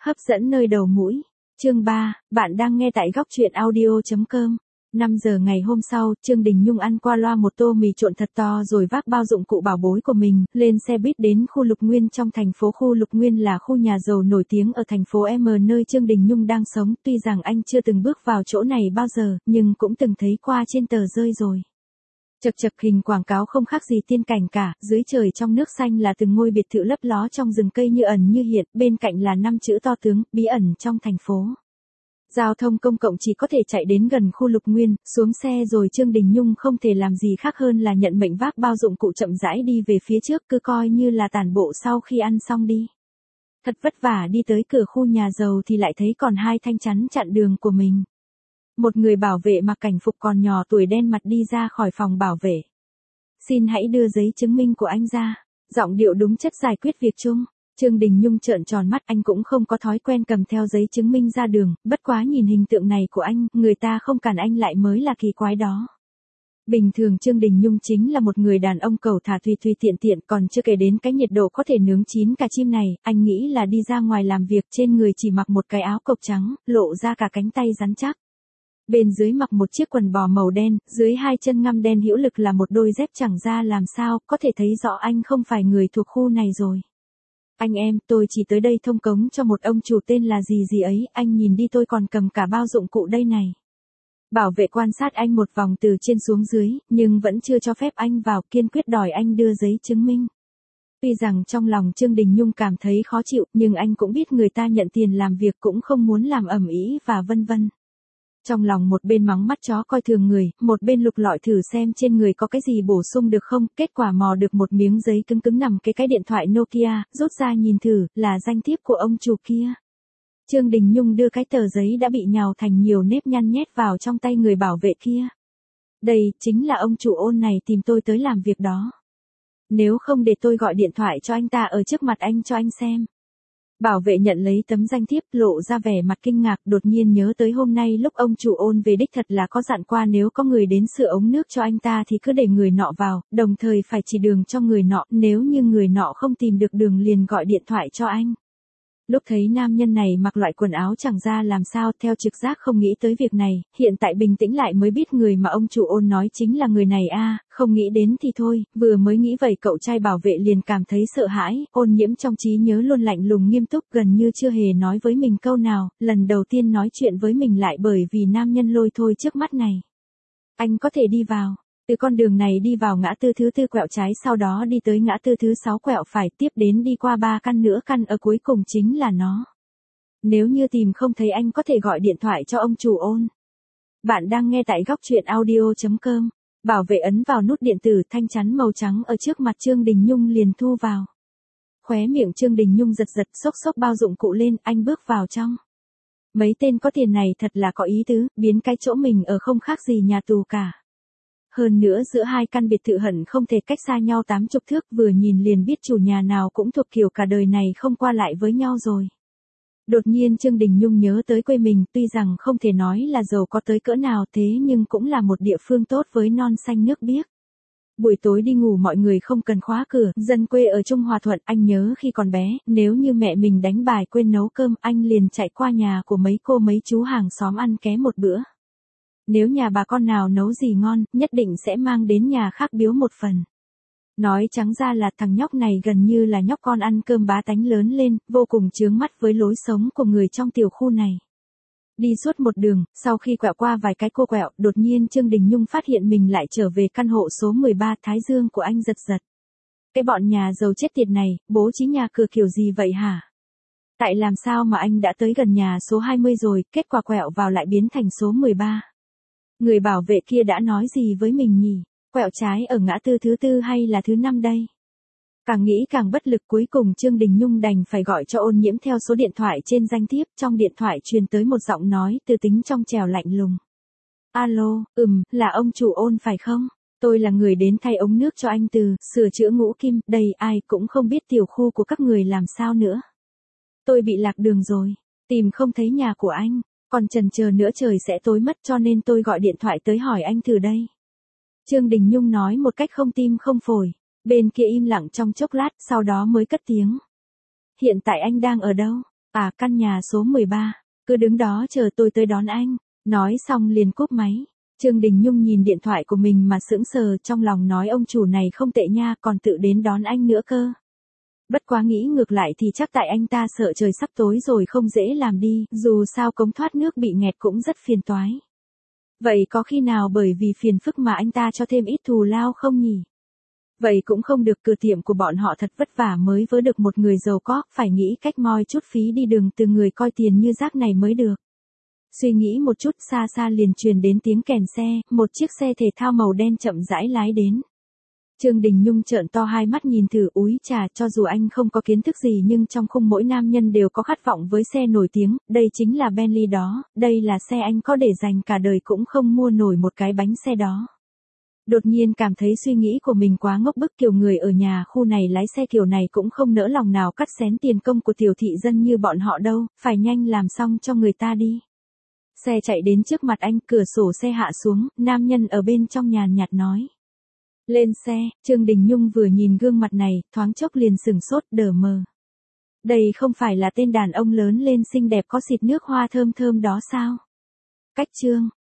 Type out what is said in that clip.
Hấp dẫn nơi đầu mũi. Chương 3, bạn đang nghe tại góc truyện audio.com. 5 giờ ngày hôm sau, Trương Đình Nhung ăn qua loa một tô mì trộn thật to rồi vác bao dụng cụ bảo bối của mình, lên xe buýt đến khu Lục Nguyên trong thành phố. Khu Lục Nguyên là khu nhà giàu nổi tiếng ở thành phố M nơi Trương Đình Nhung đang sống. Tuy rằng anh chưa từng bước vào chỗ này bao giờ, nhưng cũng từng thấy qua trên tờ rơi rồi. Chật chật, hình quảng cáo không khác gì tiên cảnh cả, dưới trời trong nước xanh là từng ngôi biệt thự lấp ló trong rừng cây như ẩn như hiện, bên cạnh là 5 chữ to tướng, bí ẩn trong thành phố. Giao thông công cộng chỉ có thể chạy đến gần khu Lục Nguyên, xuống xe rồi Trương Đình Nhung không thể làm gì khác hơn là nhận mệnh vác bao dụng cụ chậm rãi đi về phía trước, cứ coi như là tản bộ sau khi ăn xong đi. Thật vất vả đi tới cửa khu nhà giàu thì lại thấy còn hai thanh chắn chặn đường của mình. Một người bảo vệ mặc cảnh phục còn nhỏ tuổi đen mặt đi ra khỏi phòng bảo vệ. Xin hãy đưa giấy chứng minh của anh ra. Giọng điệu đúng chất giải quyết việc chung. Trương Đình Nhung trợn tròn mắt, anh cũng không có thói quen cầm theo giấy chứng minh ra đường, bất quá nhìn hình tượng này của anh, người ta không cản anh lại mới là kỳ quái đó. Bình thường Trương Đình Nhung chính là một người đàn ông cẩu thả tùy tùy tiện tiện, còn chưa kể đến cái nhiệt độ có thể nướng chín cả chim này, anh nghĩ là đi ra ngoài làm việc trên người chỉ mặc một cái áo cộc trắng, lộ ra cả cánh tay rắn chắc. Bên dưới mặc một chiếc quần bò màu đen, dưới hai chân ngăm đen hữu lực là một đôi dép chẳng ra làm sao, có thể thấy rõ anh không phải người thuộc khu này rồi. Anh em, tôi chỉ tới đây thông cống cho một ông chủ tên là gì ấy, anh nhìn đi, tôi còn cầm cả bao dụng cụ đây này. Bảo vệ quan sát anh một vòng từ trên xuống dưới, nhưng vẫn chưa cho phép anh vào, kiên quyết đòi anh đưa giấy chứng minh. Tuy rằng trong lòng Trương Đình Nhung cảm thấy khó chịu, nhưng anh cũng biết người ta nhận tiền làm việc cũng không muốn làm ầm ĩ và vân vân. Trong lòng một bên mắng mắt chó coi thường người, một bên lục lọi thử xem trên người có cái gì bổ sung được không, kết quả mò được một miếng giấy cứng cứng nằm cái điện thoại Nokia, rút ra nhìn thử, là danh thiếp của ông chủ kia. Trương Đình Nhung đưa cái tờ giấy đã bị nhào thành nhiều nếp nhăn nhét vào trong tay người bảo vệ kia. Đây, chính là ông chủ Ôn này tìm tôi tới làm việc đó. Nếu không để tôi gọi điện thoại cho anh ta ở trước mặt anh cho anh xem. Bảo vệ nhận lấy tấm danh thiếp, lộ ra vẻ mặt kinh ngạc, đột nhiên nhớ tới hôm nay lúc ông chủ Ôn về đích thật là có dặn qua nếu có người đến sửa ống nước cho anh ta thì cứ để người nọ vào, đồng thời phải chỉ đường cho người nọ, nếu như người nọ không tìm được đường liền gọi điện thoại cho anh. Lúc thấy nam nhân này mặc loại quần áo chẳng ra làm sao, theo trực giác không nghĩ tới việc này, hiện tại bình tĩnh lại mới biết người mà ông chủ Ôn nói chính là người này a, không nghĩ đến thì thôi, vừa mới nghĩ vậy cậu trai bảo vệ liền cảm thấy sợ hãi, Ôn Nhiễm trong trí nhớ luôn lạnh lùng nghiêm túc, gần như chưa hề nói với mình câu nào, lần đầu tiên nói chuyện với mình lại bởi vì nam nhân lôi thôi trước mắt này. Anh có thể đi vào. Từ con đường này đi vào ngã tư thứ 4 quẹo trái, sau đó đi tới ngã tư thứ 6 quẹo phải, tiếp đến đi qua 3 căn nữa, căn ở cuối cùng chính là nó. Nếu như tìm không thấy anh có thể gọi điện thoại cho ông chủ Ôn. Bạn đang nghe tại góc truyện audio.com. Bảo vệ ấn vào nút điện tử, thanh chắn màu trắng ở trước mặt Trương Đình Nhung liền thu vào. Khóe miệng Trương Đình Nhung giật giật, xốc xốc bao dụng cụ lên, anh bước vào trong. Mấy tên có tiền này thật là có ý tứ, biến cái chỗ mình ở không khác gì nhà tù cả. Hơn nữa giữa hai căn biệt thự hẳn không thể cách xa nhau 80 thước, vừa nhìn liền biết chủ nhà nào cũng thuộc kiểu cả đời này không qua lại với nhau rồi. Đột nhiên Trương Đình Nhung nhớ tới quê mình, tuy rằng không thể nói là giàu có tới cỡ nào thế nhưng cũng là một địa phương tốt với non xanh nước biếc. Buổi tối đi ngủ mọi người không cần khóa cửa, dân quê ở Trung Hòa Thuận, anh nhớ khi còn bé, nếu như mẹ mình đánh bài quên nấu cơm, anh liền chạy qua nhà của mấy cô mấy chú hàng xóm ăn ké một bữa. Nếu nhà bà con nào nấu gì ngon, nhất định sẽ mang đến nhà khác biếu một phần. Nói trắng ra là thằng nhóc này gần như là nhóc con ăn cơm bá tánh lớn lên, vô cùng chướng mắt với lối sống của người trong tiểu khu này. Đi suốt một đường, sau khi quẹo qua vài cái cô quẹo, đột nhiên Trương Đình Nhung phát hiện mình lại trở về căn hộ số 13, thái dương của anh giật giật. Cái bọn nhà giàu chết tiệt này, bố trí nhà cửa kiểu gì vậy hả? Tại làm sao mà anh đã tới gần nhà số 20 rồi, kết quả quẹo vào lại biến thành số 13. Người bảo vệ kia đã nói gì với mình nhỉ? Quẹo trái ở ngã tư thứ 4 hay là thứ 5 đây? Càng nghĩ càng bất lực, cuối cùng Trương Đình Nhung đành phải gọi cho Ôn Nhiễm theo số điện thoại trên danh thiếp, trong điện thoại truyền tới một giọng nói từ tính trong trẻo lạnh lùng. Alo, là ông chủ Ôn phải không? Tôi là người đến thay ống nước cho anh từ, sửa chữa ngũ kim, đây ai cũng không biết tiểu khu của các người làm sao nữa. Tôi bị lạc đường rồi, tìm không thấy nhà của anh. Còn chần chờ nữa trời sẽ tối mất cho nên tôi gọi điện thoại tới hỏi anh thử đây. Trương Đình Nhung nói một cách không tim không phổi. Bên kia im lặng trong chốc lát, sau đó mới cất tiếng. Hiện tại anh đang ở đâu? À, căn nhà số 13, cứ đứng đó chờ tôi tới đón anh. Nói xong liền cúp máy. Trương Đình Nhung nhìn điện thoại của mình mà sững sờ, trong lòng nói ông chủ này không tệ nha, còn tự đến đón anh nữa cơ. Bất quá nghĩ ngược lại thì chắc tại anh ta sợ trời sắp tối rồi không dễ làm đi, dù sao cống thoát nước bị nghẹt cũng rất phiền toái. Vậy có khi nào bởi vì phiền phức mà anh ta cho thêm ít thù lao không nhỉ? Vậy cũng không được, cửa tiệm của bọn họ thật vất vả mới vớ được một người giàu có, phải nghĩ cách moi chút phí đi đường từ người coi tiền như rác này mới được. Suy nghĩ một chút, xa xa liền truyền đến tiếng kèn xe, một chiếc xe thể thao màu đen chậm rãi lái đến. Trương Đình Nhung trợn to hai mắt nhìn thử, úi chà, cho dù anh không có kiến thức gì nhưng trong khung mỗi nam nhân đều có khát vọng với xe nổi tiếng, đây chính là Bentley đó, đây là xe anh có để dành cả đời cũng không mua nổi một cái bánh xe đó. Đột nhiên cảm thấy suy nghĩ của mình quá ngốc bức, kiểu người ở nhà khu này lái xe kiểu này cũng không nỡ lòng nào cắt xén tiền công của tiểu thị dân như bọn họ đâu, phải nhanh làm xong cho người ta đi. Xe chạy đến trước mặt anh, cửa sổ xe hạ xuống, nam nhân ở bên trong nhàn nhạt nói. Lên xe. Trương Đình Nhung vừa nhìn gương mặt này, thoáng chốc liền sửng sốt, đờ mờ. Đây không phải là tên đàn ông lớn lên xinh đẹp có xịt nước hoa thơm thơm đó sao? Cách Trương